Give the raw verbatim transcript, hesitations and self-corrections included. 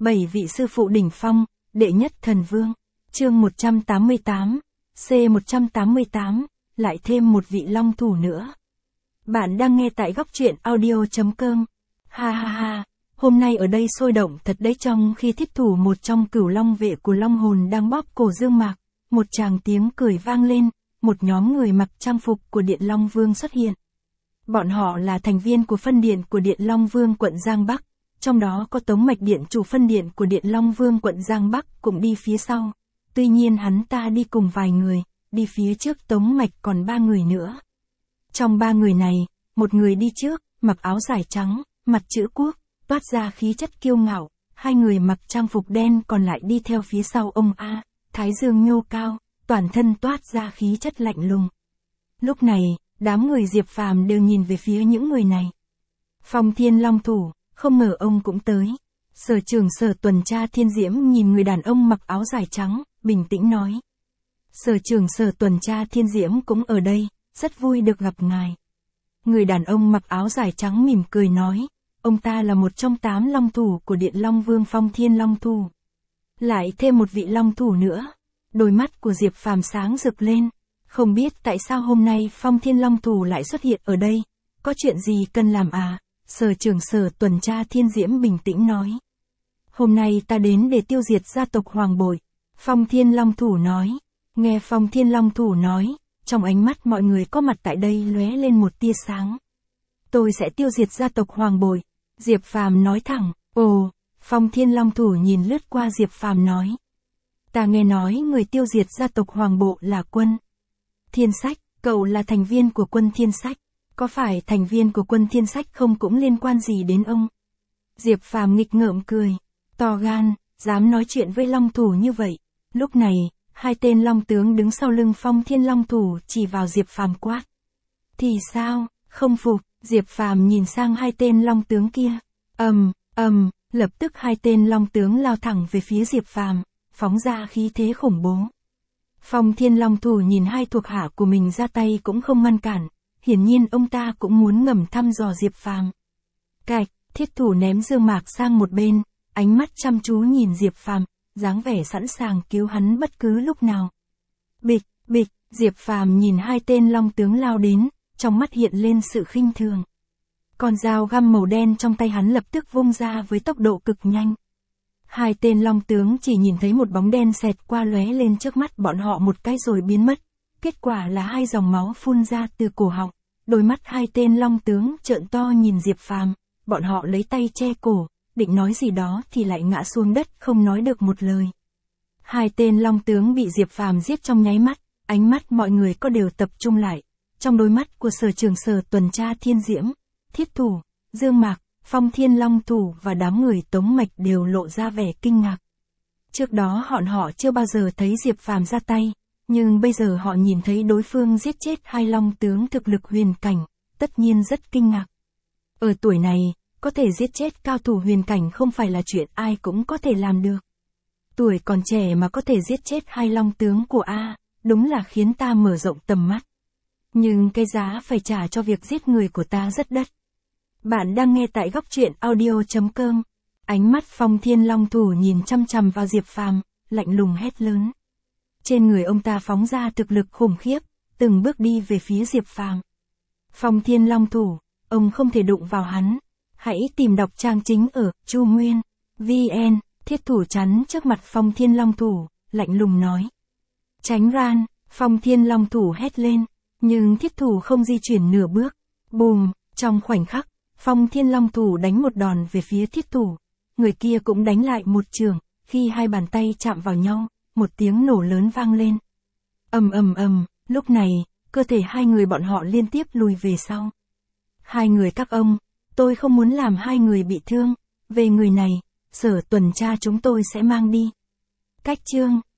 Bảy vị sư phụ đỉnh phong, đệ nhất thần vương. Chương một trăm tám mươi tám, C một trăm tám mươi tám, lại thêm một vị long thủ nữa. Bạn đang nghe tại góc truyện audio chấm com. Ha ha ha, hôm nay ở đây sôi động thật đấy, trong khi thiết thủ một trong cửu long vệ của long hồn đang bóp cổ Dương Mạc, một tràng tiếng cười vang lên, một nhóm người mặc trang phục của Điện Long Vương xuất hiện. Bọn họ là thành viên của phân điện của Điện Long Vương quận Giang Bắc, trong đó có Tống Mạch Điện chủ phân điện của Điện Long Vương quận Giang Bắc cũng đi phía sau. Tuy nhiên hắn ta đi cùng vài người, đi phía trước Tống Mạch còn ba người nữa. Trong ba người này, một người đi trước, mặc áo dài trắng, mặt chữ quốc, toát ra khí chất kiêu ngạo, hai người mặc trang phục đen còn lại đi theo phía sau ông A, thái dương nhô cao, toàn thân toát ra khí chất lạnh lùng. Lúc này, đám người Diệp Phàm đều nhìn về phía những người này. Phong Thiên Long thủ, không ngờ ông cũng tới. Sở trưởng sở tuần tra Thiên Diễm nhìn người đàn ông mặc áo dài trắng, bình tĩnh nói. Sở trưởng sở tuần tra Thiên Diễm cũng ở đây, rất vui được gặp ngài. Người đàn ông mặc áo dài trắng mỉm cười nói, ông ta là một trong tám long thủ của Điện Long Vương Phong Thiên Long thủ. Lại thêm một vị long thủ nữa. Đôi mắt của Diệp Phàm sáng rực lên, không biết tại sao hôm nay Phong Thiên Long thủ lại xuất hiện ở đây, có chuyện gì cần làm à? Sở trưởng sở tuần tra Thiên Diễm bình tĩnh nói. Hôm nay ta đến để tiêu diệt gia tộc Hoàng Bội. Phong Thiên Long thủ nói. Nghe Phong Thiên Long thủ nói, trong ánh mắt mọi người có mặt tại đây lóe lên một tia sáng. Tôi sẽ tiêu diệt gia tộc Hoàng Bội. Diệp Phàm nói thẳng. Ồ, Phong Thiên Long thủ nhìn lướt qua Diệp Phàm nói. Ta nghe nói người tiêu diệt gia tộc Hoàng Bộ là Quân Thiên Sách, cậu là thành viên của Quân Thiên Sách. Có phải thành viên của Quân Thiên Sách không cũng liên quan gì đến ông? Diệp Phàm nghịch ngợm cười. To gan, dám nói chuyện với long thủ như vậy. Lúc này, hai tên long tướng đứng sau lưng Phong Thiên Long thủ chỉ vào Diệp Phàm quát. Thì sao, không phục? Diệp Phàm nhìn sang hai tên long tướng kia. Ầm, ầm, lập tức hai tên long tướng lao thẳng về phía Diệp Phàm, phóng ra khí thế khủng bố. Phong Thiên Long thủ nhìn hai thuộc hạ của mình ra tay cũng không ngăn cản, hiển nhiên ông ta cũng muốn ngầm thăm dò Diệp Phàm. Cạch, thiết thủ ném Dương Mạc sang một bên, ánh mắt chăm chú nhìn Diệp Phàm, dáng vẻ sẵn sàng cứu hắn bất cứ lúc nào. Bịch, bịch, Diệp Phàm nhìn hai tên long tướng lao đến, trong mắt hiện lên sự khinh thường. Con dao găm màu đen trong tay hắn lập tức vung ra với tốc độ cực nhanh. Hai tên long tướng chỉ nhìn thấy một bóng đen xẹt qua lóe lên trước mắt bọn họ một cái rồi biến mất. Kết quả là hai dòng máu phun ra từ cổ họng. Đôi mắt hai tên long tướng trợn to nhìn Diệp Phàm, bọn họ lấy tay che cổ, định nói gì đó thì lại ngã xuống đất không nói được một lời. Hai tên long tướng bị Diệp Phàm giết trong nháy mắt, ánh mắt mọi người có đều tập trung lại. Trong đôi mắt của sở trưởng sở tuần tra Thiên Diễm, Thiết thủ, Dương Mạc, Phong Thiên Long thủ và đám người Tống Mạch đều lộ ra vẻ kinh ngạc. Trước đó họ họ chưa bao giờ thấy Diệp Phàm ra tay, nhưng bây giờ họ nhìn thấy đối phương giết chết hai long tướng thực lực huyền cảnh, tất nhiên rất kinh ngạc. Ở tuổi này, có thể giết chết cao thủ huyền cảnh không phải là chuyện ai cũng có thể làm được. Tuổi còn trẻ mà có thể giết chết hai long tướng của A, đúng là khiến ta mở rộng tầm mắt. Nhưng cái giá phải trả cho việc giết người của ta rất đắt. Bạn đang nghe tại góc truyện audio chấm com. Ánh mắt Phong Thiên Long thủ nhìn chăm chằm vào Diệp Phàm, lạnh lùng hét lớn. Trên người ông ta phóng ra thực lực khủng khiếp, từng bước đi về phía Diệp Phàm. Phong Thiên Long thủ, ông không thể đụng vào hắn. Hãy tìm đọc trang chính ở Chu Nguyên vê en. Thiết thủ chắn trước mặt Phong Thiên Long thủ, lạnh lùng nói. Tránh ran, Phong Thiên Long thủ hét lên, nhưng thiết thủ không di chuyển nửa bước. Bùm, trong khoảnh khắc, Phong Thiên Long thủ đánh một đòn về phía thiết thủ. Người kia cũng đánh lại một chưởng, khi hai bàn tay chạm vào nhau, một tiếng nổ lớn vang lên. Ầm ầm ầm, lúc này, cơ thể hai người bọn họ liên tiếp lùi về sau. Hai người các ông, tôi không muốn làm hai người bị thương, về người này, sở tuần tra chúng tôi sẽ mang đi. Cách chương